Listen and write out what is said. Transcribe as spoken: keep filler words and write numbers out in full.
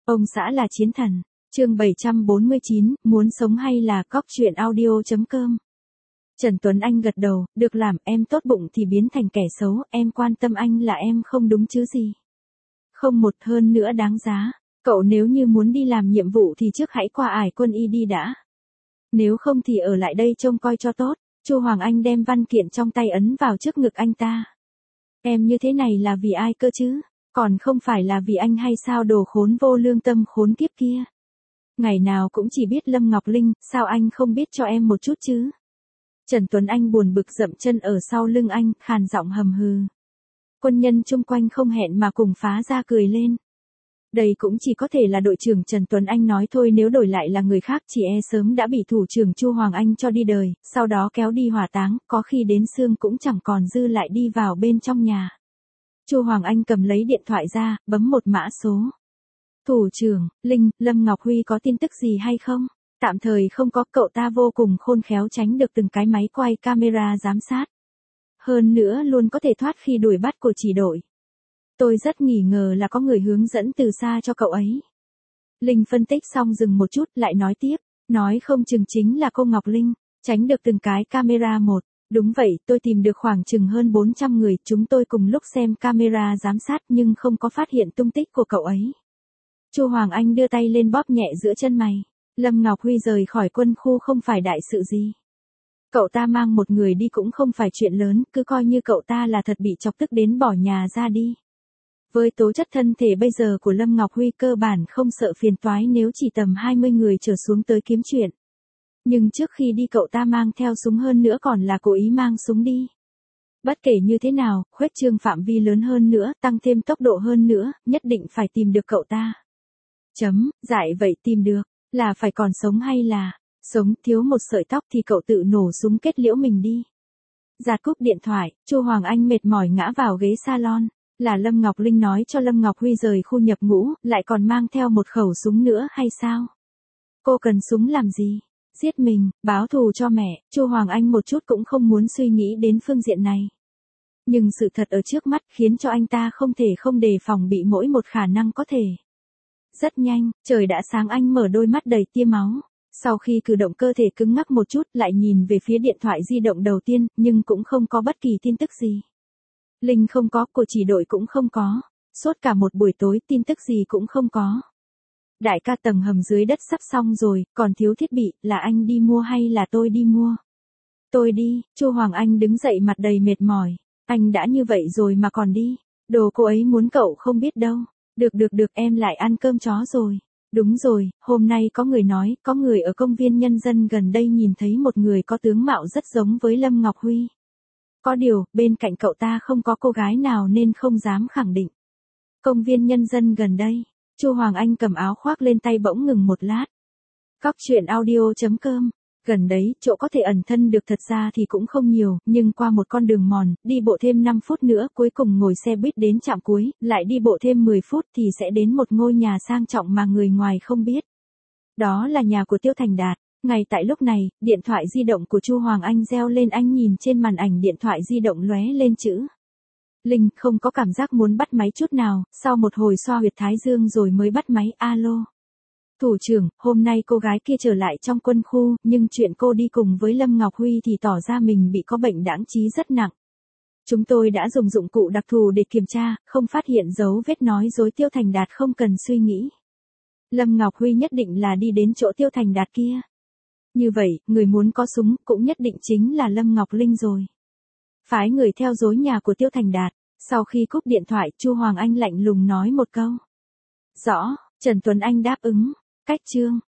Ông xã là chiến thần. Chương bảy trăm bốn mươi chín, muốn sống hay là cóc truyện audio.com. Trần Tuấn Anh gật đầu, được làm, em tốt bụng thì biến thành kẻ xấu, em quan tâm anh là em không đúng chứ gì. Không một hơn nữa đáng giá. Cậu nếu như muốn đi làm nhiệm vụ thì trước hãy qua ải quân y đi đã. Nếu không thì ở lại đây trông coi cho tốt. Chu Hoàng Anh đem văn kiện trong tay ấn vào trước ngực anh ta. Em như thế này là vì ai cơ chứ? Còn không phải là vì anh hay sao, đồ khốn vô lương tâm khốn kiếp kia. Ngày nào cũng chỉ biết Lâm Ngọc Linh, sao anh không biết cho em một chút chứ? Trần Tuấn Anh buồn bực dậm chân ở sau lưng anh, khàn giọng hầm hừ. Quân nhân chung quanh không hẹn mà cùng phá ra cười lên. Đây cũng chỉ có thể là đội trưởng Trần Tuấn Anh nói thôi, nếu đổi lại là người khác chỉ e sớm đã bị thủ trưởng Chu Hoàng Anh cho đi đời, sau đó kéo đi hỏa táng, có khi đến xương cũng chẳng còn dư lại đi vào bên trong nhà. Chu Hoàng Anh cầm lấy điện thoại ra, bấm một mã số. Thủ trưởng, Linh, Lâm Ngọc Huy có tin tức gì hay không? Tạm thời không có, cậu ta vô cùng khôn khéo tránh được từng cái máy quay camera giám sát. Hơn nữa luôn có thể thoát khi đuổi bắt của chỉ đội. Tôi rất nghi ngờ là có người hướng dẫn từ xa cho cậu ấy. Linh phân tích xong dừng một chút lại nói tiếp, nói không chừng chính là cô Ngọc Linh, tránh được từng cái camera một. Đúng vậy, tôi tìm được khoảng chừng hơn bốn trăm người, chúng tôi cùng lúc xem camera giám sát nhưng không có phát hiện tung tích của cậu ấy. Chu Hoàng Anh đưa tay lên bóp nhẹ giữa chân mày. Lâm Ngọc Huy rời khỏi quân khu không phải đại sự gì. Cậu ta mang một người đi cũng không phải chuyện lớn, cứ coi như cậu ta là thật bị chọc tức đến bỏ nhà ra đi. Với tố chất thân thể bây giờ của Lâm Ngọc Huy cơ bản không sợ phiền toái nếu chỉ tầm hai mươi người trở xuống tới kiếm chuyện. Nhưng trước khi đi cậu ta mang theo súng, hơn nữa còn là cố ý mang súng đi. Bất kể như thế nào, khuếch trương phạm vi lớn hơn nữa, tăng thêm tốc độ hơn nữa, nhất định phải tìm được cậu ta. Chấm, dại vậy tìm được, là phải còn sống hay là, sống thiếu một sợi tóc thì cậu tự nổ súng kết liễu mình đi. Giạt cúp điện thoại, Chu Hoàng Anh mệt mỏi ngã vào ghế salon. Là Lâm Ngọc Linh nói cho Lâm Ngọc Huy rời khu nhập ngũ, lại còn mang theo một khẩu súng nữa hay sao? Cô cần súng làm gì? Giết mình, báo thù cho mẹ. Chu Hoàng Anh một chút cũng không muốn suy nghĩ đến phương diện này. Nhưng sự thật ở trước mắt khiến cho anh ta không thể không đề phòng bị mỗi một khả năng có thể. Rất nhanh, trời đã sáng, anh mở đôi mắt đầy tia máu. Sau khi cử động cơ thể cứng ngắc một chút lại nhìn về phía điện thoại di động đầu tiên, nhưng cũng không có bất kỳ tin tức gì. Linh không có, của chỉ đội cũng không có. Suốt cả một buổi tối tin tức gì cũng không có. Đại ca, tầng hầm dưới đất sắp xong rồi, còn thiếu thiết bị, là anh đi mua hay là tôi đi mua? Tôi đi. Chu Hoàng Anh đứng dậy mặt đầy mệt mỏi. Anh đã như vậy rồi mà còn đi. Đồ cô ấy muốn cậu không biết đâu. Được được được, em lại ăn cơm chó rồi. Đúng rồi, hôm nay có người nói, có người ở công viên nhân dân gần đây nhìn thấy một người có tướng mạo rất giống với Lâm Ngọc Huy. Có điều, bên cạnh cậu ta không có cô gái nào nên không dám khẳng định. Công viên nhân dân gần đây. Chu Hoàng Anh cầm áo khoác lên tay bỗng ngừng một lát. Cóc truyện audio.com. Gần đấy, chỗ có thể ẩn thân được thật ra thì cũng không nhiều, nhưng qua một con đường mòn, đi bộ thêm năm phút nữa cuối cùng ngồi xe buýt đến trạm cuối, lại đi bộ thêm mười phút thì sẽ đến một ngôi nhà sang trọng mà người ngoài không biết. Đó là nhà của Tiêu Thành Đạt. Ngay tại lúc này, điện thoại di động của Chu Hoàng Anh reo lên, anh nhìn trên màn ảnh điện thoại di động lóe lên chữ Linh, không có cảm giác muốn bắt máy chút nào, sau một hồi xoa huyệt thái dương rồi mới bắt máy. Alo. Thủ trưởng, hôm nay cô gái kia trở lại trong quân khu, nhưng chuyện cô đi cùng với Lâm Ngọc Huy thì tỏ ra mình bị có bệnh đãng trí rất nặng. Chúng tôi đã dùng dụng cụ đặc thù để kiểm tra, không phát hiện dấu vết nói dối. Tiêu Thành Đạt không cần suy nghĩ. Lâm Ngọc Huy nhất định là đi đến chỗ Tiêu Thành Đạt kia. Như vậy, người muốn có súng cũng nhất định chính là Lâm Ngọc Linh rồi. Phái người theo dối nhà của Tiêu Thành Đạt. Sau khi cúp điện thoại, Chu Hoàng Anh lạnh lùng nói một câu. Rõ. Trần Tuấn Anh đáp ứng. Cách chương.